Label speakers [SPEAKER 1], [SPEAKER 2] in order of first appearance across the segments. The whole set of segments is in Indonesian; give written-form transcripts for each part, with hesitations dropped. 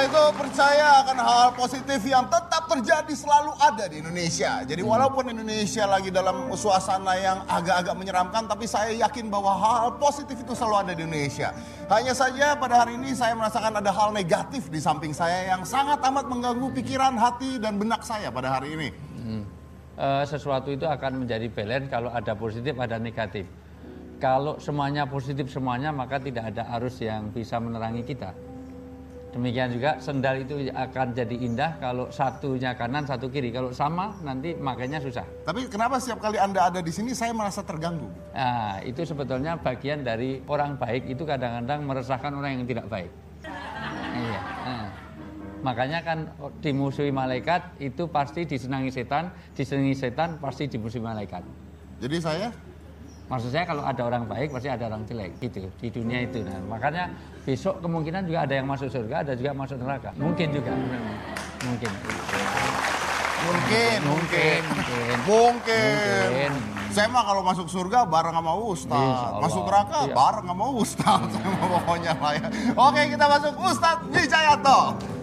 [SPEAKER 1] itu percaya akan hal positif yang tetap terjadi selalu ada di Indonesia. Jadi walaupun Indonesia lagi dalam suasana yang agak-agak menyeramkan, tapi saya yakin bahwa hal positif itu selalu ada di Indonesia. Hanya saja pada hari ini saya merasakan ada hal negatif di samping saya yang sangat amat mengganggu pikiran, hati, dan benak saya pada hari ini.
[SPEAKER 2] Sesuatu itu akan menjadi balance kalau ada positif, ada negatif. Kalau semuanya positif semuanya, maka tidak ada arus yang bisa menerangi kita. Demikian juga sendal itu akan jadi indah kalau satunya kanan, satu kiri. Kalau sama nanti makanya susah.
[SPEAKER 1] Tapi kenapa setiap kali Anda ada di sini saya merasa terganggu?
[SPEAKER 2] Nah, itu sebetulnya bagian dari orang baik itu kadang-kadang meresahkan orang yang tidak baik. Iya. Nah, makanya kan dimusuhi malaikat itu pasti disenangi setan pasti dimusuhi malaikat.
[SPEAKER 1] Jadi saya?
[SPEAKER 2] Maksud saya kalau ada orang baik pasti ada orang jelek gitu di dunia itu. Nah, makanya besok kemungkinan juga ada yang masuk surga, ada juga masuk neraka. Mungkin juga. Mungkin.
[SPEAKER 1] Saya mah kalau masuk surga bareng sama Ustaz. Masuk neraka bareng sama Ustaz. Saya mah pokoknya lah ya. Oke, kita masuk Ustaz Wijayanto.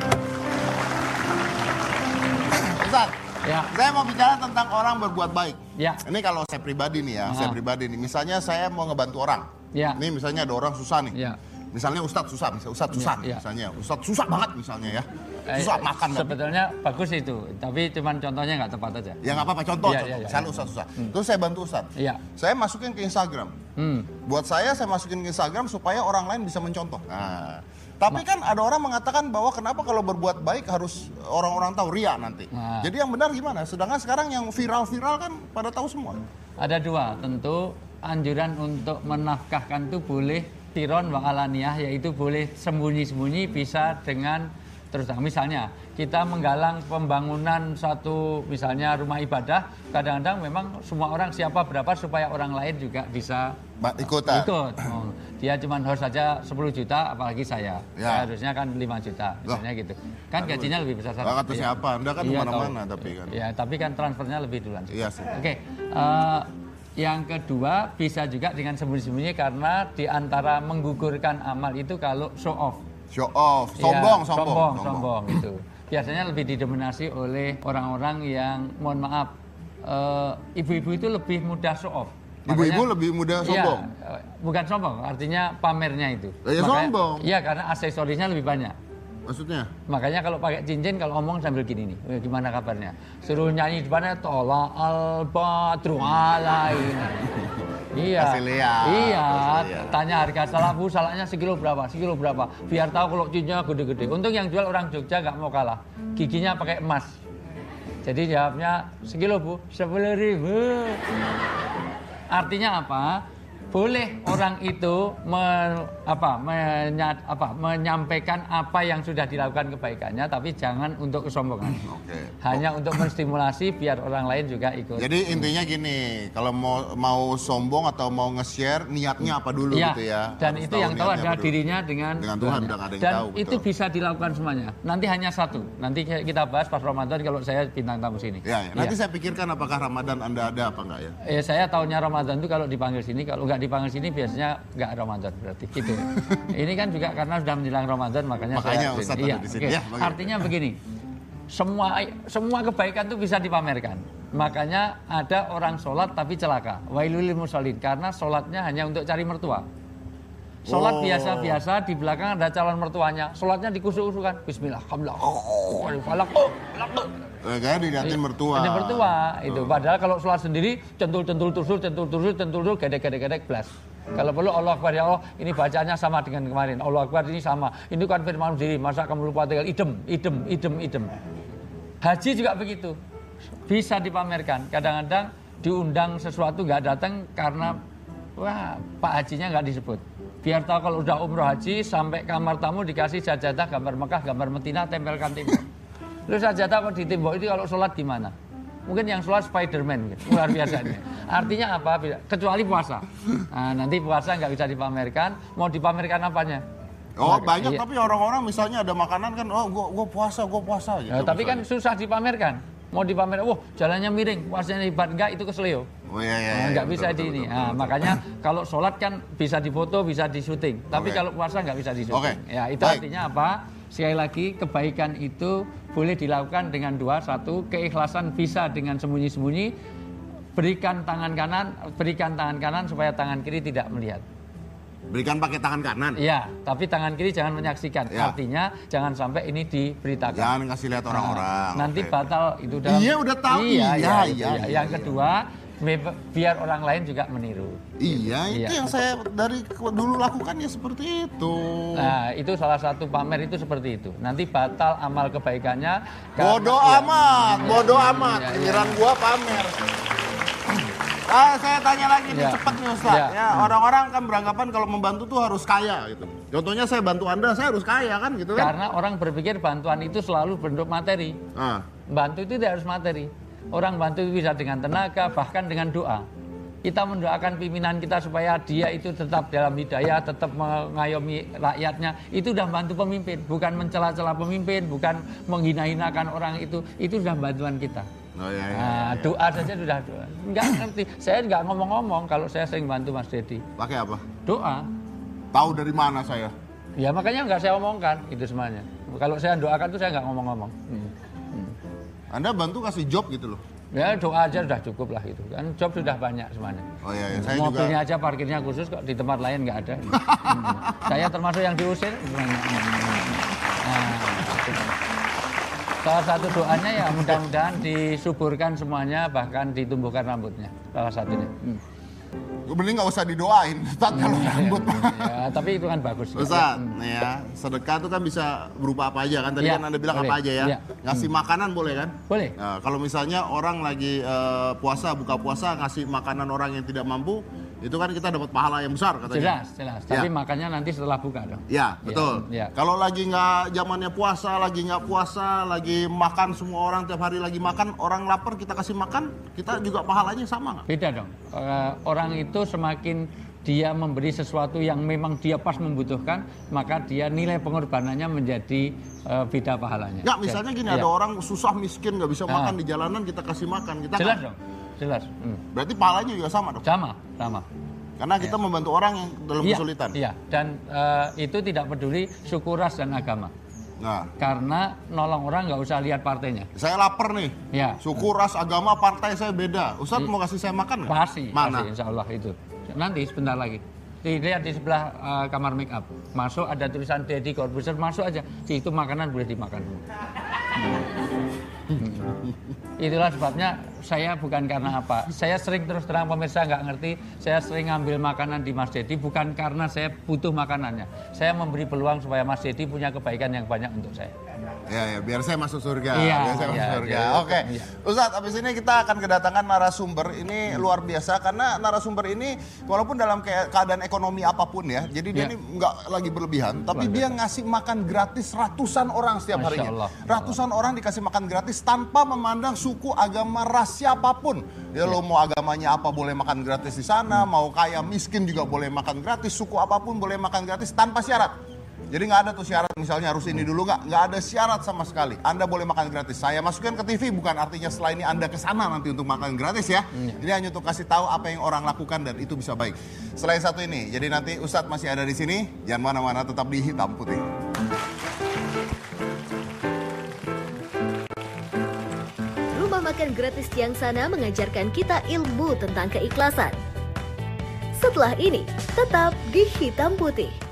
[SPEAKER 1] Ustaz.
[SPEAKER 2] Ya.
[SPEAKER 1] Saya mau bicara tentang orang berbuat baik.
[SPEAKER 2] Ya.
[SPEAKER 1] Ini kalau saya pribadi nih ya, Misalnya saya mau ngebantu orang.
[SPEAKER 2] Ya.
[SPEAKER 1] Ini misalnya ada orang susah nih.
[SPEAKER 2] Ya.
[SPEAKER 1] Misalnya Ustadz susah, misalnya Ustadz susah banget misalnya ya. Susah makan.
[SPEAKER 2] Sebetulnya bagus itu, tapi cuman contohnya nggak tepat aja.
[SPEAKER 1] Ya nggak apa-apa, contoh. Misalnya Ustadz susah. Terus saya bantu Ustadz.
[SPEAKER 2] Iya.
[SPEAKER 1] Saya masukin ke Instagram. Buat saya masukin ke Instagram supaya orang lain bisa mencontoh. Nah. Tapi kan ada orang mengatakan bahwa kenapa kalau berbuat baik harus orang-orang tahu, ria nanti. Nah. Jadi yang benar gimana? Sedangkan sekarang yang viral-viral kan pada tahu semua.
[SPEAKER 2] Ada dua, tentu anjuran untuk menafkahkan itu boleh tiron wa alaniyah, yaitu boleh sembunyi-sembunyi, bisa dengan terus terang. Misalnya kita menggalang pembangunan suatu misalnya rumah ibadah, kadang-kadang memang semua orang siapa berapa supaya orang lain juga bisa ikut. Dia cuma harus saja 10 juta, apalagi saya. Saya harusnya kan 5 juta, misalnya gitu. Kan gajinya lebih besar.
[SPEAKER 1] Kata siapa? Anda kan kemana-mana tapi kan.
[SPEAKER 2] Ya, tapi kan transfernya lebih duluan.
[SPEAKER 1] Iya sih.
[SPEAKER 2] Oke. Yang kedua bisa juga dengan sembunyi-sembunyi karena diantara menggugurkan amal itu kalau show off. Sombong itu. Biasanya lebih didominasi oleh orang-orang yang mohon maaf, ibu-ibu itu lebih mudah show off.
[SPEAKER 1] Ibu-ibu lebih mudah sombong?
[SPEAKER 2] Iya, bukan sombong, artinya pamernya itu.
[SPEAKER 1] Sombong?
[SPEAKER 2] Iya, karena aksesorisnya lebih banyak.
[SPEAKER 1] Maksudnya?
[SPEAKER 2] Makanya kalau pakai cincin, kalau ngomong sambil gini nih, gimana kabarnya? Suruh nyanyi di depannya, tola al-badru alaina. Iya, tanya harga salahnya sekilo berapa, biar tahu kalau cincinnya gede-gede. Untung yang jual orang Jogja nggak mau kalah, giginya pakai emas. Jadi jawabnya sekilo bu, 10.000. Artinya apa? Boleh orang itu menyampaikan apa yang sudah dilakukan kebaikannya, tapi jangan untuk kesombongan. Hanya untuk menstimulasi biar orang lain juga ikut.
[SPEAKER 1] Jadi intinya gini, kalau mau sombong atau mau nge-share, niatnya apa dulu gitu ya.
[SPEAKER 2] Dan harus itu yang tahu adalah dirinya dengan
[SPEAKER 1] Tuhan. Udah ada yang
[SPEAKER 2] dan
[SPEAKER 1] tahu,
[SPEAKER 2] itu bisa dilakukan semuanya. Nanti hanya satu. Nanti kita bahas pas Ramadan kalau saya bintang tamu sini.
[SPEAKER 1] Nanti saya pikirkan apakah Ramadan Anda ada apa enggak ya.
[SPEAKER 2] Saya tahunya Ramadan itu kalau dipanggil sini, kalau nggak dipanggil sini biasanya nggak Ramadan berarti gitu. Ini kan juga karena sudah menjelang Ramadan makanya
[SPEAKER 1] Ustaz ada di sini.
[SPEAKER 2] Artinya begini, semua kebaikan itu bisa dipamerkan. Makanya ada orang sholat tapi celaka, wailul lil musholin, karena sholatnya hanya untuk cari mertua. Sholat biasa-biasa, di belakang ada calon mertuanya, sholatnya dikusuk-kusukan, bismillah, falak.
[SPEAKER 1] Kayak dilihatin mertua.
[SPEAKER 2] Ada mertua itu. Padahal kalau sholat sendiri centul gedek belas. Kalau perlu Allah Akbar, ya Allah, ini bacanya sama dengan kemarin. Allah Akbar ini sama. Ini kan firman sendiri, masa kamu lupa tinggal idem. Haji juga begitu. Bisa dipamerkan. Kadang-kadang diundang sesuatu nggak datang karena Pak Hajinya nggak disebut. Biar tahu kalau udah umroh haji sampai kamar tamu dikasih sajadah gambar Mekah, gambar Madinah, tempelkan tembok. Lu sajadah kok di tembok itu kalau sholat gimana? Mungkin yang sholat Spiderman gitu, luar biasa ini. Artinya apa? Kecuali puasa. Nah, nanti puasa nggak bisa dipamerkan. Mau dipamerkan apanya?
[SPEAKER 1] Banyak tapi orang-orang misalnya ada makanan kan, gue puasa gitu.
[SPEAKER 2] Tapi kan susah dipamerkan. Mau dipamerkan, jalannya miring, puasanya hebat, enggak itu keselio.
[SPEAKER 1] Oh iya.
[SPEAKER 2] Nggak bisa di ini. Nah, makanya kalau sholat kan bisa difoto, bisa di syuting. Tapi kalau puasa nggak bisa di syuting. Ya, itu artinya apa? Sekali lagi, kebaikan itu boleh dilakukan dengan dua. Satu, keikhlasan bisa dengan sembunyi-sembunyi. Berikan tangan kanan supaya tangan kiri tidak melihat.
[SPEAKER 1] Berikan pakai tangan kanan.
[SPEAKER 2] Iya, tapi tangan kiri jangan menyaksikan. Ya. Artinya jangan sampai ini diberitakan.
[SPEAKER 1] Jangan kasih lihat orang-orang.
[SPEAKER 2] Nanti batal itu dalam.
[SPEAKER 1] Iya, udah tahu. Iya.
[SPEAKER 2] Yang kedua, biar orang lain juga meniru.
[SPEAKER 1] Iya, itu yang saya dari dulu lakukan ya seperti itu.
[SPEAKER 2] Nah, itu salah satu pamer itu seperti itu. Nanti batal amal kebaikannya.
[SPEAKER 1] Bodoh amat. Giliran gua pamer. Saya tanya lagi nih cepat nih Ustaz. Orang-orang kan beranggapan kalau membantu tuh harus kaya gitu. Contohnya saya bantu Anda, saya harus kaya kan gitu kan.
[SPEAKER 2] Karena orang berpikir bantuan itu selalu bentuk materi. Bantu itu tidak harus materi. Orang bantu itu bisa dengan tenaga, bahkan dengan doa. Kita mendoakan pimpinan kita supaya dia itu tetap dalam hidayah, tetap mengayomi rakyatnya. Itu sudah bantu pemimpin, bukan mencela-cela pemimpin, bukan menghina-hinakan orang itu sudah bantuan kita. Doa saja sudah doa. Enggak ngerti. Saya enggak ngomong-ngomong kalau saya sering bantu Mas Dedi.
[SPEAKER 1] Pakai apa?
[SPEAKER 2] Doa.
[SPEAKER 1] Tahu dari mana saya?
[SPEAKER 2] Ya makanya enggak saya omongkan itu semuanya. Kalau saya doakan tuh saya enggak ngomong-ngomong.
[SPEAKER 1] Anda bantu kasih job gitu loh.
[SPEAKER 2] Ya doa aja sudah cukup lah itu. Kan job sudah banyak semuanya.
[SPEAKER 1] Oh iya, saya
[SPEAKER 2] mobilnya
[SPEAKER 1] juga.
[SPEAKER 2] Aja parkirnya khusus kok, di tempat lain enggak ada. Saya termasuk yang diusir. Salah satu doanya ya mudah-mudahan disuburkan semuanya, bahkan ditumbuhkan rambutnya. Salah satunya.
[SPEAKER 1] Mending nggak usah didoain, Ustaz, kalau rambut.
[SPEAKER 2] Ya, tapi itu kan bagus.
[SPEAKER 1] Ustaz, ya sedekah itu kan bisa berupa apa aja kan? Tadi kan Anda bilang boleh. Apa aja ya? Ngasih makanan boleh kan?
[SPEAKER 2] Boleh.
[SPEAKER 1] Nah, kalau misalnya orang lagi buka puasa ngasih makanan orang yang tidak mampu, itu kan kita dapat pahala yang besar katanya.
[SPEAKER 2] Jelas. Tapi makannya nanti setelah buka dong.
[SPEAKER 1] Ya, betul. Kalau lagi nggak zamannya puasa, lagi makan semua orang tiap hari lagi makan, orang lapar kita kasih makan, kita juga pahalanya sama nggak?
[SPEAKER 2] Beda dong. Orang itu semakin dia memberi sesuatu yang memang dia pas membutuhkan, maka dia nilai pengorbanannya menjadi beda pahalanya.
[SPEAKER 1] Nggak, misalnya gini, ada orang susah miskin nggak bisa makan di jalanan, kita kasih makan, kita
[SPEAKER 2] jelas dong. Jelas.
[SPEAKER 1] Berarti pahalanya juga sama dong?
[SPEAKER 2] Sama.
[SPEAKER 1] Karena kita membantu orang yang dalam kesulitan.
[SPEAKER 2] Iya, dan itu tidak peduli suku, ras, dan agama.
[SPEAKER 1] Nah,
[SPEAKER 2] karena nolong orang nggak usah lihat partainya.
[SPEAKER 1] Saya lapar nih.
[SPEAKER 2] Ya.
[SPEAKER 1] Suku, ras, agama, partai saya beda. Ustadz mau kasih saya makan nggak?
[SPEAKER 2] Pasti.
[SPEAKER 1] Mana?
[SPEAKER 2] Pasti, insya Allah itu. Nanti sebentar lagi. Dilihat di sebelah kamar make up. Masuk ada tulisan Deddy Corbuzier, masuk aja. Di itu makanan boleh dimakan. Itulah sebabnya saya bukan karena apa. Saya sering terus terang pemirsa nggak ngerti. Saya sering ngambil makanan di Mas Dedi bukan karena saya butuh makanannya. Saya memberi peluang supaya Mas Dedi punya kebaikan yang banyak untuk saya.
[SPEAKER 1] Ya, biar saya masuk surga. Oke. Ustadz, abis ini kita akan kedatangan narasumber. Ini luar biasa karena narasumber ini walaupun dalam keadaan ekonomi apapun ya, jadi dia ini nggak lagi berlebihan, tapi dia ngasih makan gratis ratusan orang setiap harinya. Ratusan orang dikasih makan gratis tanpa memandang suku, agama, ras, siapapun. Ya lo mau agamanya apa boleh makan gratis di sana, mau kaya miskin juga boleh makan gratis, suku apapun boleh makan gratis tanpa syarat. Jadi nggak ada tuh syarat misalnya harus ini dulu, nggak ada syarat sama sekali. Anda boleh makan gratis. Saya masukkan ke TV bukan artinya setelah ini Anda ke sana nanti untuk makan gratis ya. Ini hanya untuk kasih tahu apa yang orang lakukan dan itu bisa baik. Selain satu ini, jadi nanti Ustadz masih ada di sini. Jangan mana-mana, tetap di Hitam Putih.
[SPEAKER 3] Rumah makan gratis yang sana mengajarkan kita ilmu tentang keikhlasan. Setelah ini, tetap di Hitam Putih.